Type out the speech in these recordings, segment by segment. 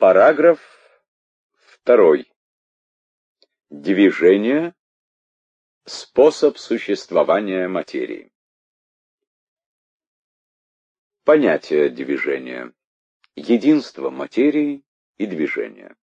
Параграф 2. Движение — способ существования материи. Понятие движения. Единство материи и движения.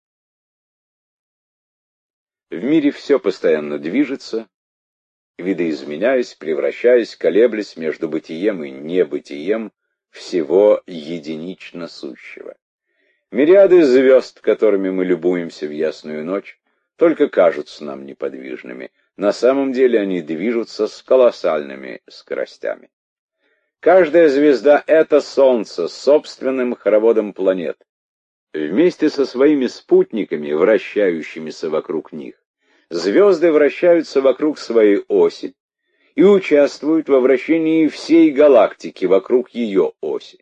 В мире все постоянно движется, видоизменяясь, превращаясь, колеблясь между бытием и небытием всего единично сущего. Мириады звезд, которыми мы любуемся в ясную ночь, только кажутся нам неподвижными. На самом деле они движутся с колоссальными скоростями. Каждая звезда — это Солнце с собственным хороводом планет. Вместе со своими спутниками, вращающимися вокруг них, звезды вращаются вокруг своей оси и участвуют во вращении всей галактики вокруг ее оси.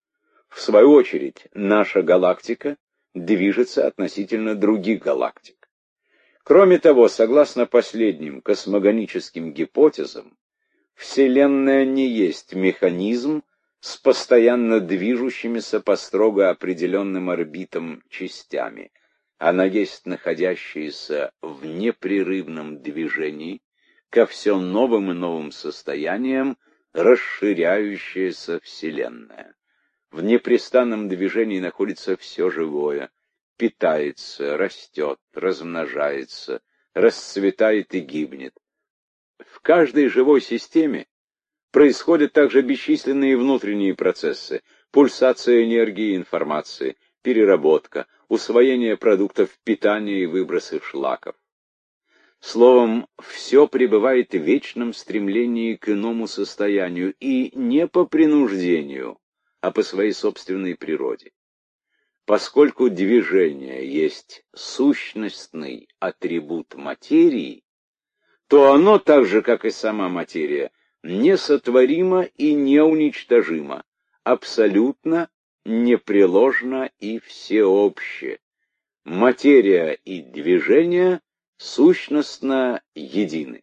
В свою очередь, наша галактика движется относительно других галактик. Кроме того, согласно последним космогоническим гипотезам, Вселенная не есть механизм с постоянно движущимися по строго определенным орбитам частями. Она есть находящаяся в непрерывном движении ко все новым и новым состояниям расширяющаяся Вселенная. В непрестанном движении находится все живое, питается, растет, размножается, расцветает и гибнет. В каждой живой системе происходят также бесчисленные внутренние процессы: пульсация энергии и информации, переработка, усвоение продуктов питания и выбросы шлаков. Словом, все пребывает в вечном стремлении к иному состоянию, и не по принуждению, а по своей собственной природе. Поскольку движение есть сущностный атрибут материи, то оно, так же как и сама материя, несотворимо и неуничтожимо, абсолютно, непреложно и всеобще. Материя и движение сущностно едины.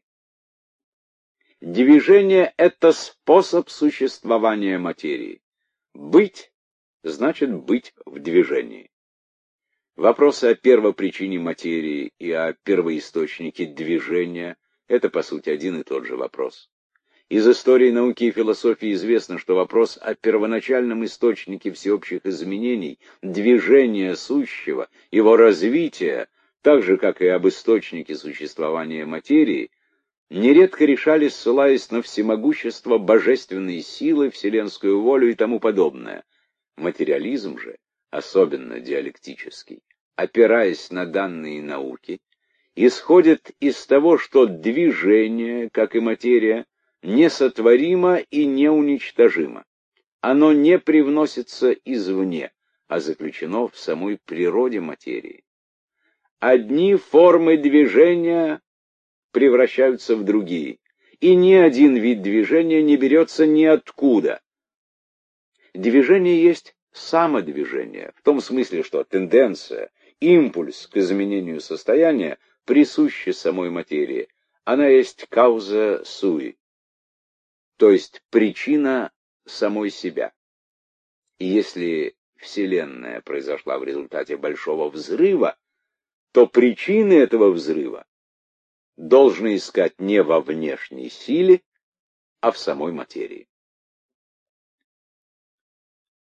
Движение — это способ существования материи. Быть значит быть в движении. Вопросы о первопричине материи и о первоисточнике движения — это, по сути, один и тот же вопрос. Из истории науки и философии известно, что вопрос о первоначальном источнике всеобщих изменений, движения сущего, его развития, так же, как и об источнике существования материи, нередко решались, ссылаясь на всемогущество божественной силы, вселенскую волю и тому подобное. Материализм же, особенно диалектический, опираясь на данные науки, исходит из того, что движение, как и материя, несотворимо и неуничтожимо. Оно не привносится извне, а заключено в самой природе материи. Одни формы движения превращаются в другие, и ни один вид движения не берется ниоткуда. Движение есть самодвижение, в том смысле, что тенденция, импульс к изменению состояния присуща самой материи. Она есть causa sui, то есть причина самой себя. И если Вселенная произошла в результате большого взрыва, то причины этого взрыва должны искать не во внешней силе, а в самой материи.